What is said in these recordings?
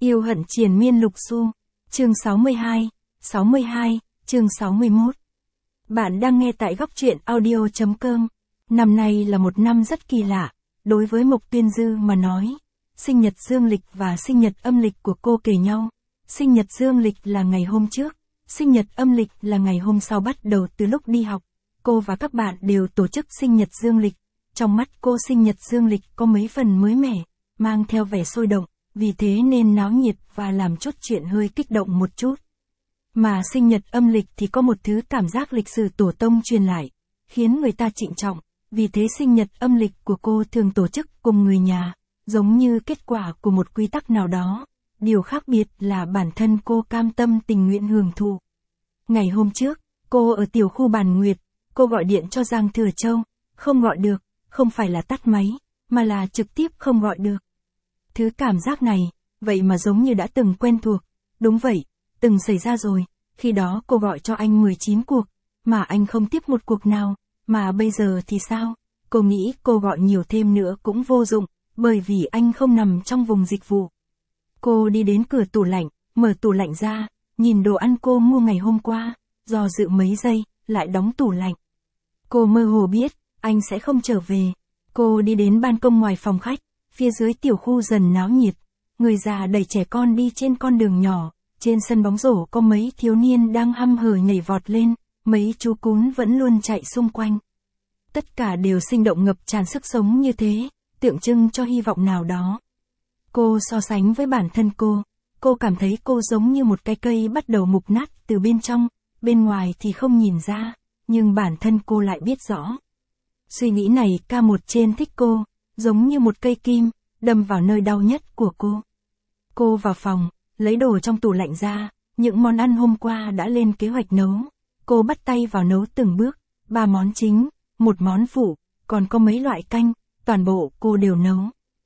Yêu hận triền miên lục xu. Chương 62, chương 61. Bạn đang nghe tại góc truyện audio.com. Năm nay là một năm rất kỳ lạ, đối với Mộc Tuyên Dư mà nói. Sinh nhật dương lịch và sinh nhật âm lịch của cô kề nhau. Sinh nhật dương lịch là ngày hôm trước, sinh nhật âm lịch là ngày hôm sau. Bắt đầu từ lúc đi học, cô và các bạn đều tổ chức sinh nhật dương lịch. Trong mắt cô sinh nhật dương lịch có mấy phần mới mẻ, mang theo vẻ sôi động, vì thế nên náo nhiệt và làm chút chuyện hơi kích động một chút. Mà sinh nhật âm lịch thì có một thứ cảm giác lịch sử tổ tông truyền lại, khiến người ta trịnh trọng, vì thế sinh nhật âm lịch của cô thường tổ chức cùng người nhà, giống như kết quả của một quy tắc nào đó. Điều khác biệt là bản thân cô cam tâm tình nguyện hưởng thụ. Ngày hôm trước, cô ở tiểu khu Bản Nguyệt, cô gọi điện cho Giang Thừa Châu, không gọi được, không phải là tắt máy, mà là trực tiếp không gọi được. Thứ cảm giác này, vậy mà giống như đã từng quen thuộc. Đúng vậy, từng xảy ra rồi, khi đó cô gọi cho anh 19 cuộc, mà anh không tiếp một cuộc nào, mà bây giờ thì sao? Cô nghĩ cô gọi nhiều thêm nữa cũng vô dụng, bởi vì anh không nằm trong vùng dịch vụ. Cô đi đến cửa tủ lạnh, mở tủ lạnh ra, nhìn đồ ăn cô mua ngày hôm qua, do dự mấy giây, lại đóng tủ lạnh. Cô mơ hồ biết, anh sẽ không trở về. Cô đi đến ban công ngoài phòng khách, phía dưới tiểu khu dần náo nhiệt. Người già đẩy trẻ con đi trên con đường nhỏ, trên sân bóng rổ có mấy thiếu niên đang hăm hở nhảy vọt lên, mấy chú cún vẫn luôn chạy xung quanh. Tất cả đều sinh động ngập tràn sức sống như thế, tượng trưng cho hy vọng nào đó. Cô so sánh với bản thân cô cảm thấy cô giống như một cái cây bắt đầu mục nát từ bên trong, bên ngoài thì không nhìn ra, nhưng bản thân cô lại biết rõ. Suy nghĩ này K1 trên thích cô, giống như một cây kim, đâm vào nơi đau nhất của cô. Cô vào phòng, lấy đồ trong tủ lạnh ra, những món ăn hôm qua đã lên kế hoạch nấu. Cô bắt tay vào nấu từng bước, 3 món chính, 1 món phụ, còn có mấy loại canh, toàn bộ cô đều nấu.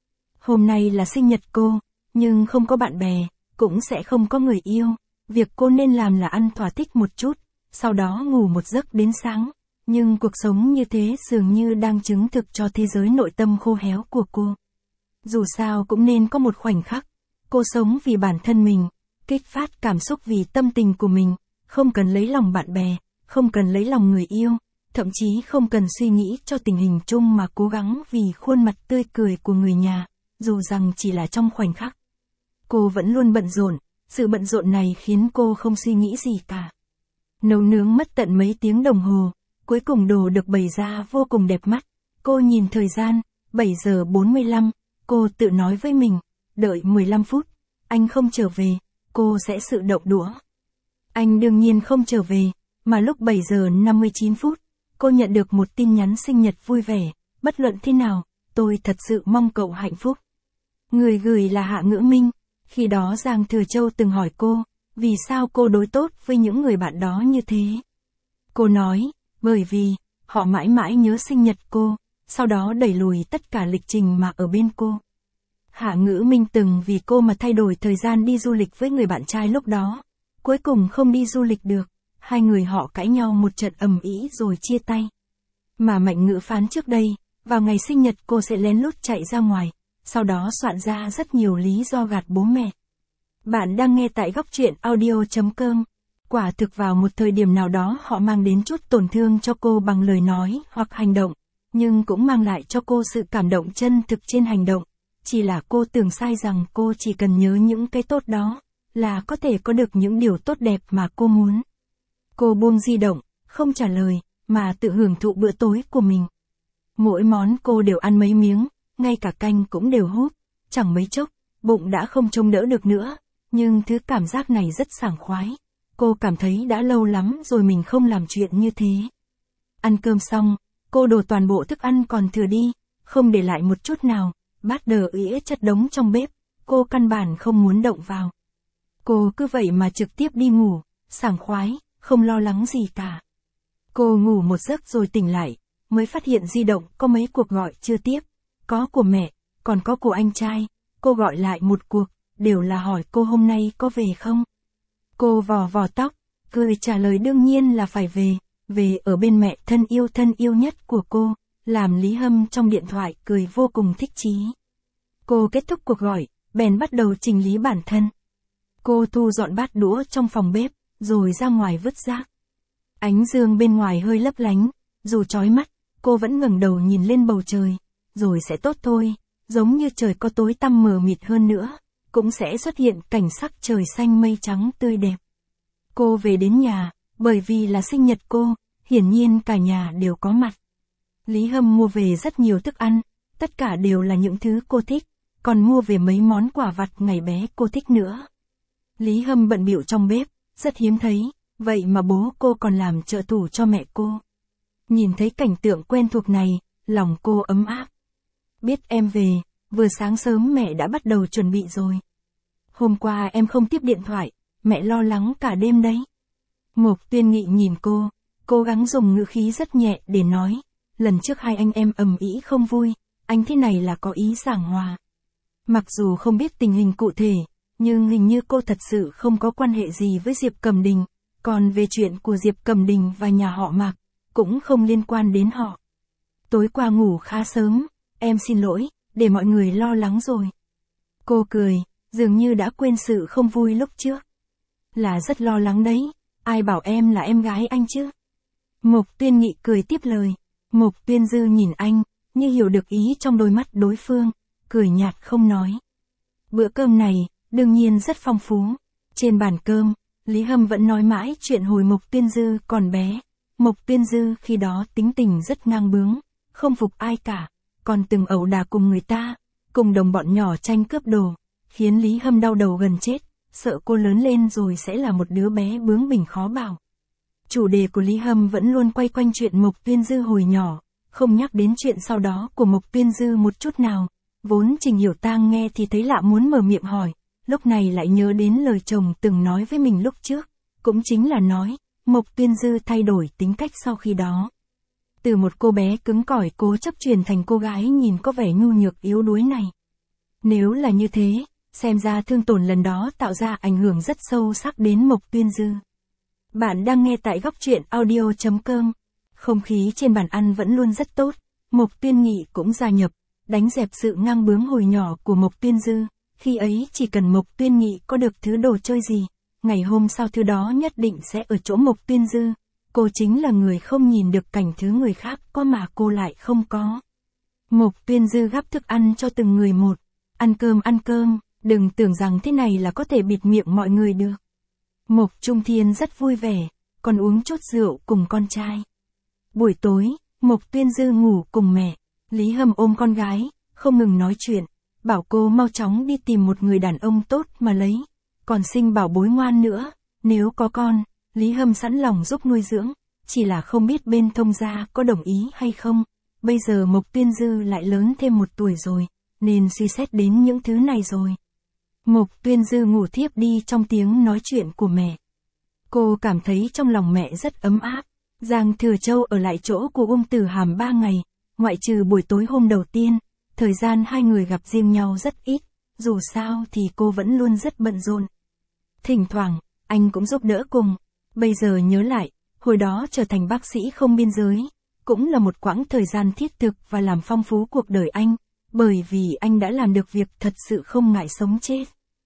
Hôm nay là sinh nhật cô, nhưng không có bạn bè, cũng sẽ không có người yêu. Việc cô nên làm là ăn thỏa thích một chút, sau đó ngủ một giấc đến sáng. Nhưng cuộc sống như thế dường như đang chứng thực cho thế giới nội tâm khô héo của cô. Dù sao cũng nên có một khoảnh khắc, cô sống vì bản thân mình, kích phát cảm xúc vì tâm tình của mình, không cần lấy lòng bạn bè, không cần lấy lòng người yêu, thậm chí không cần suy nghĩ cho tình hình chung mà cố gắng vì khuôn mặt tươi cười của người nhà, dù rằng chỉ là trong khoảnh khắc. Cô vẫn luôn bận rộn, sự bận rộn này khiến cô không suy nghĩ gì cả. Nấu nướng mất tận mấy tiếng đồng hồ. Cuối cùng đồ được bày ra vô cùng đẹp mắt. Cô nhìn thời gian, 7 giờ 45, cô tự nói với mình, đợi 15 phút, anh không trở về, cô sẽ tự động đũa. Anh đương nhiên không trở về, mà lúc 7 giờ 59 phút, cô nhận được một tin nhắn sinh nhật vui vẻ, bất luận thế nào, tôi thật sự mong cậu hạnh phúc. Người gửi là Hạ Ngữ Minh, khi đó Giang Thừa Châu từng hỏi cô, vì sao cô đối tốt với những người bạn đó như thế. Cô nói, bởi vì, họ mãi mãi nhớ sinh nhật cô, sau đó đẩy lùi tất cả lịch trình mà ở bên cô. Hạ Ngữ Minh từng vì cô mà thay đổi thời gian đi du lịch với người bạn trai lúc đó. Cuối cùng không đi du lịch được, hai người họ cãi nhau một trận ầm ĩ rồi chia tay. Mà Mạnh Ngữ phán trước đây, vào ngày sinh nhật cô sẽ lén lút chạy ra ngoài, sau đó soạn ra rất nhiều lý do gạt bố mẹ. Bạn đang nghe tại góc truyện audio.com. Quả thực vào một thời điểm nào đó họ mang đến chút tổn thương cho cô bằng lời nói hoặc hành động, nhưng cũng mang lại cho cô sự cảm động chân thực trên hành động. Chỉ là cô tưởng sai rằng cô chỉ cần nhớ những cái tốt đó, là có thể có được những điều tốt đẹp mà cô muốn. Cô buông di động, không trả lời, mà tự hưởng thụ bữa tối của mình. Mỗi món cô đều ăn mấy miếng, ngay cả canh cũng đều húp, chẳng mấy chốc, bụng đã không trông đỡ được nữa, nhưng thứ cảm giác này rất sảng khoái. Cô cảm thấy đã lâu lắm rồi mình không làm chuyện như thế. Ăn cơm xong, cô đổ toàn bộ thức ăn còn thừa đi, không để lại một chút nào, bát đờ ĩa chất đống trong bếp, cô căn bản không muốn động vào. Cô cứ vậy mà trực tiếp đi ngủ, sảng khoái, không lo lắng gì cả. Cô ngủ một giấc rồi tỉnh lại, mới phát hiện di động có mấy cuộc gọi chưa tiếp, có của mẹ, còn có của anh trai, cô gọi lại một cuộc, đều là hỏi cô hôm nay có về không. Cô vò vò tóc, cười trả lời đương nhiên là phải về ở bên mẹ thân yêu nhất của cô, làm Lý Hâm trong điện thoại cười vô cùng thích chí. Cô kết thúc cuộc gọi, bèn bắt đầu chỉnh lý bản thân. Cô thu dọn bát đũa trong phòng bếp, rồi ra ngoài vứt rác. Ánh dương bên ngoài hơi lấp lánh, dù chói mắt, cô vẫn ngẩng đầu nhìn lên bầu trời, rồi sẽ tốt thôi, giống như trời có tối tăm mờ mịt hơn nữa, cũng sẽ xuất hiện cảnh sắc trời xanh mây trắng tươi đẹp. Cô về đến nhà, bởi vì là sinh nhật cô, hiển nhiên cả nhà đều có mặt. Lý Hâm mua về rất nhiều thức ăn, tất cả đều là những thứ cô thích, còn mua về mấy món quà vặt ngày bé cô thích nữa. Lý Hâm bận bịu trong bếp, rất hiếm thấy, vậy mà bố cô còn làm trợ thủ cho mẹ cô. Nhìn thấy cảnh tượng quen thuộc này, lòng cô ấm áp. Biết em về, vừa sáng sớm mẹ đã bắt đầu chuẩn bị rồi. Hôm qua em không tiếp điện thoại, mẹ lo lắng cả đêm đấy. Mộc Tuyên Nghị nhìn cô, cố gắng dùng ngữ khí rất nhẹ để nói, lần trước hai anh em ầm ĩ không vui, anh thế này là có ý giảng hòa. Mặc dù không biết tình hình cụ thể, nhưng hình như cô thật sự không có quan hệ gì với Diệp Cẩm Đình, còn về chuyện của Diệp Cẩm Đình và nhà họ Mạc, cũng không liên quan đến họ. Tối qua ngủ khá sớm, em xin lỗi, để mọi người lo lắng rồi. Cô cười, dường như đã quên sự không vui lúc trước. Là rất lo lắng đấy, ai bảo em là em gái anh chứ? Mộc Tuyên Nghị cười tiếp lời. Mộc Tuyên Dư nhìn anh, như hiểu được ý trong đôi mắt đối phương, cười nhạt không nói. Bữa cơm này, đương nhiên rất phong phú. Trên bàn cơm, Lý Hâm vẫn nói mãi chuyện hồi Mộc Tuyên Dư còn bé. Mộc Tuyên Dư khi đó tính tình rất ngang bướng, không phục ai cả, còn từng ẩu đả cùng người ta, cùng đồng bọn nhỏ tranh cướp đồ, khiến Lý Hâm đau đầu gần chết, sợ cô lớn lên rồi sẽ là một đứa bé bướng bỉnh khó bảo. Chủ đề của Lý Hâm vẫn luôn quay quanh chuyện Mộc Tuyên Dư hồi nhỏ, không nhắc đến chuyện sau đó của Mộc Tuyên Dư một chút nào. Vốn Trình Hiểu Tang nghe thì thấy lạ muốn mở miệng hỏi, lúc này lại nhớ đến lời chồng từng nói với mình lúc trước, cũng chính là nói, Mộc Tuyên Dư thay đổi tính cách sau khi đó. Từ một cô bé cứng cỏi cố chấp chuyển thành cô gái nhìn có vẻ nhu nhược yếu đuối này. Nếu là như thế, xem ra thương tổn lần đó tạo ra ảnh hưởng rất sâu sắc đến Mộc Tuyên Dư. Bạn đang nghe tại góc truyện audio.com. Không khí trên bàn ăn vẫn luôn rất tốt, Mộc Tuyên Nghị cũng gia nhập, đánh dẹp sự ngang bướng hồi nhỏ của Mộc Tuyên Dư. Khi ấy chỉ cần Mộc Tuyên Nghị có được thứ đồ chơi gì, ngày hôm sau thứ đó nhất định sẽ ở chỗ Mộc Tuyên Dư. Cô chính là người không nhìn được cảnh thứ người khác có mà cô lại không có. Mộc Tuyên Dư gắp thức ăn cho từng người một. Ăn cơm, đừng tưởng rằng thế này là có thể bịt miệng mọi người được. Mộc Trung Thiên rất vui vẻ, còn uống chút rượu cùng con trai. Buổi tối, Mộc Tuyên Dư ngủ cùng mẹ. Lý Hâm ôm con gái, không ngừng nói chuyện, bảo cô mau chóng đi tìm một người đàn ông tốt mà lấy, còn sinh bảo bối ngoan nữa, nếu có con, Lý Hâm sẵn lòng giúp nuôi dưỡng, chỉ là không biết bên thông gia có đồng ý hay không. Bây giờ Mộc Tuyên Dư lại lớn thêm 1 tuổi rồi, nên suy xét đến những thứ này rồi. Mộc Tuyên Dư ngủ thiếp đi trong tiếng nói chuyện của mẹ. Cô cảm thấy trong lòng mẹ rất ấm áp. Giang Thừa Châu ở lại chỗ của Uông Tử Hàm 3 ngày, ngoại trừ buổi tối hôm đầu tiên, thời gian hai người gặp riêng nhau rất ít, dù sao thì cô vẫn luôn rất bận rộn. Thỉnh thoảng, anh cũng giúp đỡ cùng. Bây giờ nhớ lại, hồi đó trở thành bác sĩ không biên giới, cũng là một quãng thời gian thiết thực và làm phong phú cuộc đời anh, bởi vì anh đã làm được việc thật sự không ngại sống chết.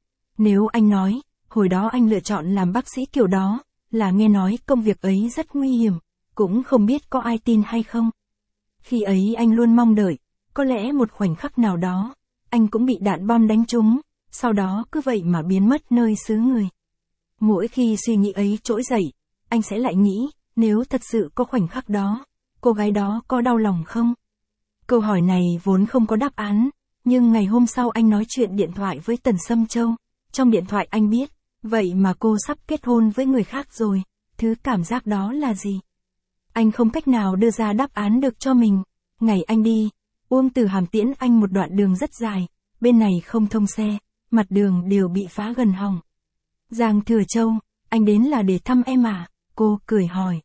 Nếu anh nói, hồi đó anh lựa chọn làm bác sĩ kiểu đó, là nghe nói công việc ấy rất nguy hiểm, cũng không biết có ai tin hay không. Khi ấy anh luôn mong đợi, có lẽ một khoảnh khắc nào đó, anh cũng bị đạn bom đánh trúng, sau đó cứ vậy mà biến mất nơi xứ người. Mỗi khi suy nghĩ ấy trỗi dậy, anh sẽ lại nghĩ, nếu thật sự có khoảnh khắc đó, cô gái đó có đau lòng không? Câu hỏi này vốn không có đáp án, nhưng ngày hôm sau anh nói chuyện điện thoại với Tần Sâm Châu. Trong điện thoại anh biết, vậy mà cô sắp kết hôn với người khác rồi, thứ cảm giác đó là gì? Anh không cách nào đưa ra đáp án được cho mình. Ngày anh đi, Uông Tử Hàm tiễn anh một đoạn đường rất dài, bên này không thông xe, mặt đường đều bị phá gần hỏng. Giang Thừa Châu, anh đến là để thăm em à? Cô cười hỏi.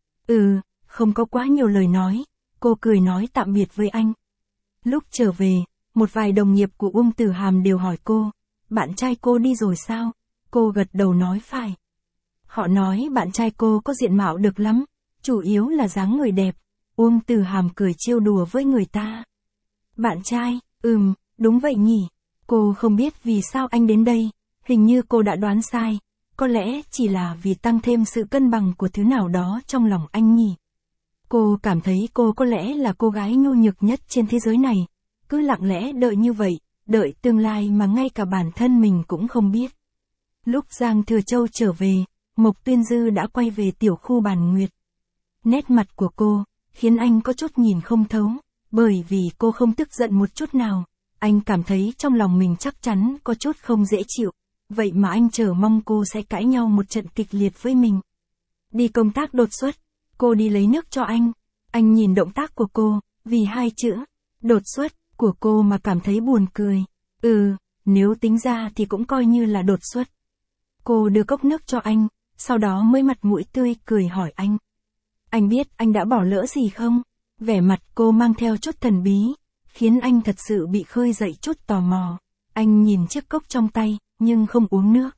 Không có quá nhiều lời nói, cô cười nói tạm biệt với anh. Lúc trở về, một vài đồng nghiệp của Uông Tử Hàm đều hỏi cô, bạn trai cô đi rồi sao? Cô gật đầu nói phải. Họ nói bạn trai cô có diện mạo được lắm, chủ yếu là dáng người đẹp. Uông Tử Hàm cười trêu đùa với người ta. Bạn trai, đúng vậy nhỉ. Cô không biết vì sao anh đến đây, hình như cô đã đoán sai, có lẽ chỉ là vì tăng thêm sự cân bằng của thứ nào đó trong lòng anh nhỉ. Cô cảm thấy cô có lẽ là cô gái nhu nhược nhất trên thế giới này, cứ lặng lẽ đợi như vậy, đợi tương lai mà ngay cả bản thân mình cũng không biết. Lúc Giang Thừa Châu trở về, Mộc Tuyên Dư đã quay về tiểu khu Bàn Nguyệt. Nét mặt của cô, khiến anh có chút nhìn không thấu, bởi vì cô không tức giận một chút nào. Anh cảm thấy trong lòng mình chắc chắn có chút không dễ chịu, vậy mà anh chờ mong cô sẽ cãi nhau một trận kịch liệt với mình. Đi công tác đột xuất, cô đi lấy nước cho anh nhìn động tác của cô, vì hai chữ, đột xuất, của cô mà cảm thấy buồn cười. Nếu tính ra thì cũng coi như là đột xuất. Cô đưa cốc nước cho anh, sau đó mới mặt mũi tươi cười hỏi anh. Anh biết anh đã bỏ lỡ gì không? Vẻ mặt cô mang theo chút thần bí, khiến anh thật sự bị khơi dậy chút tò mò. Anh nhìn chiếc cốc trong tay, nhưng không uống nước.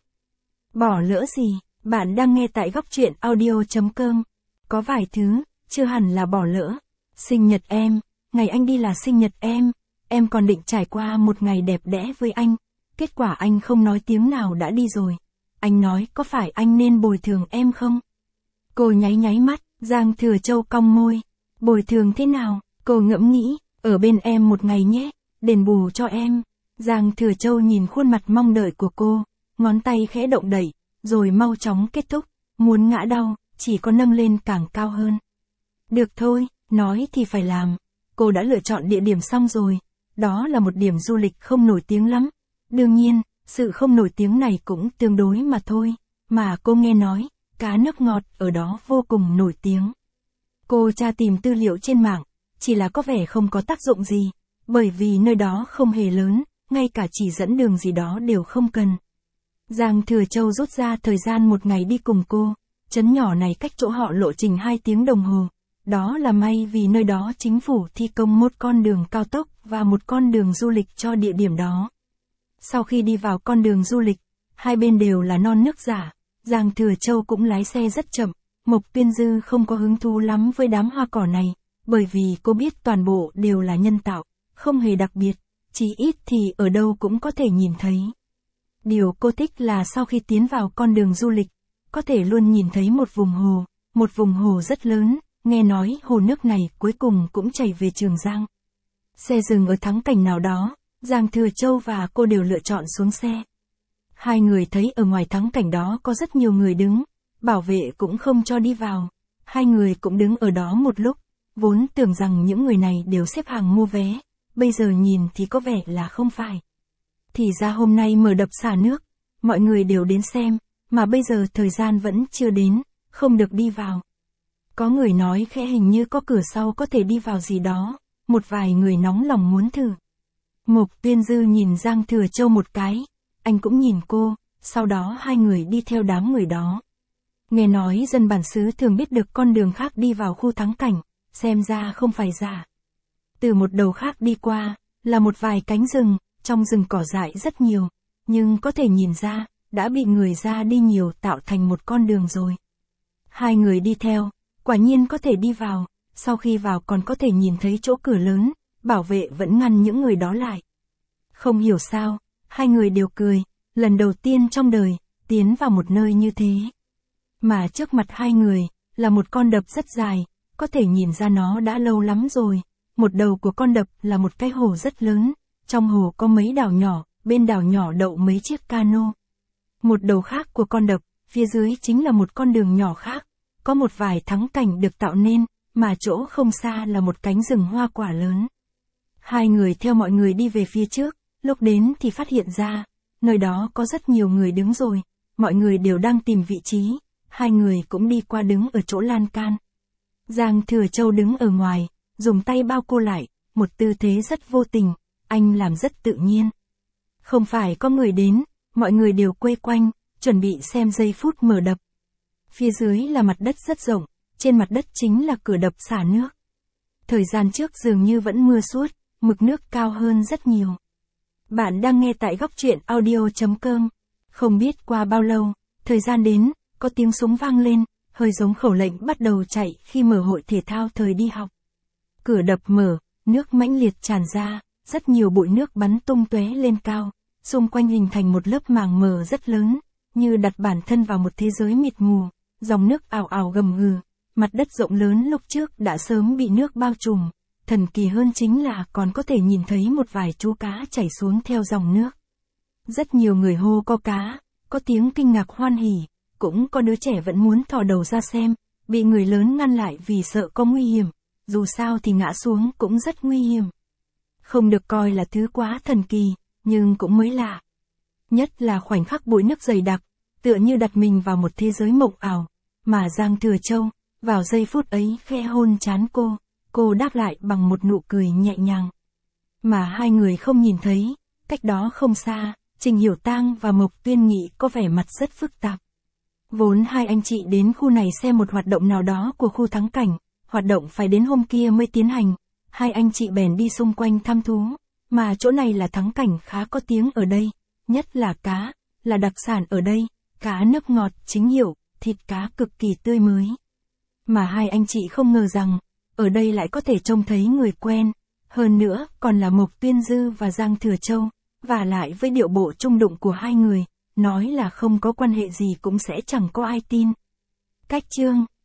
Bỏ lỡ gì? Bạn đang nghe tại Góc Truyện Audio.com. Có vài thứ, chưa hẳn là bỏ lỡ. Sinh nhật em, ngày anh đi là sinh nhật em còn định trải qua một ngày đẹp đẽ với anh. Kết quả anh không nói tiếng nào đã đi rồi. Anh nói có phải anh nên bồi thường em không? Cô nháy mắt, Giang Thừa Châu cong môi. Bồi thường thế nào? Cô ngẫm nghĩ, ở bên em một ngày nhé, đền bù cho em. Giang Thừa Châu nhìn khuôn mặt mong đợi của cô, ngón tay khẽ động đẩy, rồi mau chóng kết thúc, muốn ngã đau, chỉ có nâng lên càng cao hơn. Được thôi, nói thì phải làm. Cô đã lựa chọn địa điểm xong rồi, đó là một điểm du lịch không nổi tiếng lắm. Đương nhiên, sự không nổi tiếng này cũng tương đối mà thôi, mà cô nghe nói, cá nước ngọt ở đó vô cùng nổi tiếng. Cô tra tìm tư liệu trên mạng, chỉ là có vẻ không có tác dụng gì, bởi vì nơi đó không hề lớn, ngay cả chỉ dẫn đường gì đó đều không cần. Giang Thừa Châu rút ra thời gian một ngày đi cùng cô, trấn nhỏ này cách chỗ họ lộ trình 2 tiếng đồng hồ. Đó là may vì nơi đó chính phủ thi công một con đường cao tốc và một con đường du lịch cho địa điểm đó. Sau khi đi vào con đường du lịch, hai bên đều là non nước giả, Giang Thừa Châu cũng lái xe rất chậm. Mộc Tuyên Dư không có hứng thú lắm với đám hoa cỏ này, bởi vì cô biết toàn bộ đều là nhân tạo, không hề đặc biệt, chỉ ít thì ở đâu cũng có thể nhìn thấy. Điều cô thích là sau khi tiến vào con đường du lịch, có thể luôn nhìn thấy một vùng hồ rất lớn, nghe nói hồ nước này cuối cùng cũng chảy về Trường Giang. Xe dừng ở thắng cảnh nào đó, Giang Thừa Châu và cô đều lựa chọn xuống xe. Hai người thấy ở ngoài thắng cảnh đó có rất nhiều người đứng, bảo vệ cũng không cho đi vào. Hai người cũng đứng ở đó một lúc, vốn tưởng rằng những người này đều xếp hàng mua vé, bây giờ nhìn thì có vẻ là không phải. Thì ra hôm nay mở đập xả nước, mọi người đều đến xem, mà bây giờ thời gian vẫn chưa đến, không được đi vào. Có người nói khẽ hình như có cửa sau có thể đi vào gì đó, một vài người nóng lòng muốn thử. Mộc Tuyên Dư nhìn Giang Thừa Châu một cái, anh cũng nhìn cô, sau đó hai người đi theo đám người đó. Nghe nói dân bản xứ thường biết được con đường khác đi vào khu thắng cảnh, xem ra không phải giả. Từ một đầu khác đi qua, là một vài cánh rừng, trong rừng cỏ dại rất nhiều, nhưng có thể nhìn ra, đã bị người ra đi nhiều tạo thành một con đường rồi. Hai người đi theo, quả nhiên có thể đi vào, sau khi vào còn có thể nhìn thấy chỗ cửa lớn, bảo vệ vẫn ngăn những người đó lại. Không hiểu sao, hai người đều cười, lần đầu tiên trong đời, tiến vào một nơi như thế. Mà trước mặt hai người, là một con đập rất dài, có thể nhìn ra nó đã lâu lắm rồi. Một đầu của con đập là một cái hồ rất lớn, trong hồ có mấy đảo nhỏ, bên đảo nhỏ đậu mấy chiếc cano. Một đầu khác của con đập, phía dưới chính là một con đường nhỏ khác, có một vài thắng cảnh được tạo nên, mà chỗ không xa là một cánh rừng hoa quả lớn. Hai người theo mọi người đi về phía trước, lúc đến thì phát hiện ra, nơi đó có rất nhiều người đứng rồi, mọi người đều đang tìm vị trí, hai người cũng đi qua đứng ở chỗ lan can. Giang Thừa Châu đứng ở ngoài, dùng tay bao cô lại, một tư thế rất vô tình, anh làm rất tự nhiên. Không phải có người đến, mọi người đều quây quanh, chuẩn bị xem giây phút mở đập. Phía dưới là mặt đất rất rộng, trên mặt đất chính là cửa đập xả nước. Thời gian trước dường như vẫn mưa suốt, mực nước cao hơn rất nhiều. Bạn đang nghe tại Góc Truyện Audio.com. Không biết qua bao lâu, thời gian đến, có tiếng súng vang lên, hơi giống khẩu lệnh bắt đầu chạy khi mở hội thể thao thời đi học. Cửa đập mở, nước mãnh liệt tràn ra, rất nhiều bụi nước bắn tung tóe lên cao, xung quanh hình thành một lớp màng mờ rất lớn, như đặt bản thân vào một thế giới mịt mù, dòng nước ào ào gầm gừ, mặt đất rộng lớn lúc trước đã sớm bị nước bao trùm, thần kỳ hơn chính là còn có thể nhìn thấy một vài chú cá chảy xuống theo dòng nước. Rất nhiều người hô có cá, có tiếng kinh ngạc hoan hỉ, cũng có đứa trẻ vẫn muốn thò đầu ra xem, bị người lớn ngăn lại vì sợ có nguy hiểm, dù sao thì ngã xuống cũng rất nguy hiểm. Không được coi là thứ quá thần kỳ, nhưng cũng mới lạ. Nhất là khoảnh khắc bụi nước dày đặc, tựa như đặt mình vào một thế giới mộng ảo, mà Giang Thừa Châu, vào giây phút ấy khẽ hôn trán cô đáp lại bằng một nụ cười nhẹ nhàng. Mà hai người không nhìn thấy, cách đó không xa, Trình Hiểu Tang và Mộc Tuyên Nghị có vẻ mặt rất phức tạp. Vốn hai anh chị đến khu này xem một hoạt động nào đó của khu thắng cảnh, hoạt động phải đến hôm kia mới tiến hành, hai anh chị bèn đi xung quanh thăm thú, mà chỗ này là thắng cảnh khá có tiếng ở đây, nhất là cá, là đặc sản ở đây, cá nước ngọt chính hiệu, thịt cá cực kỳ tươi mới. Mà hai anh chị không ngờ rằng, ở đây lại có thể trông thấy người quen, hơn nữa còn là Mộc Tuyên Dư và Giang Thừa Châu, và lại với điệu bộ trung đụng của hai người, nói là không có quan hệ gì cũng sẽ chẳng có ai tin. Cách chương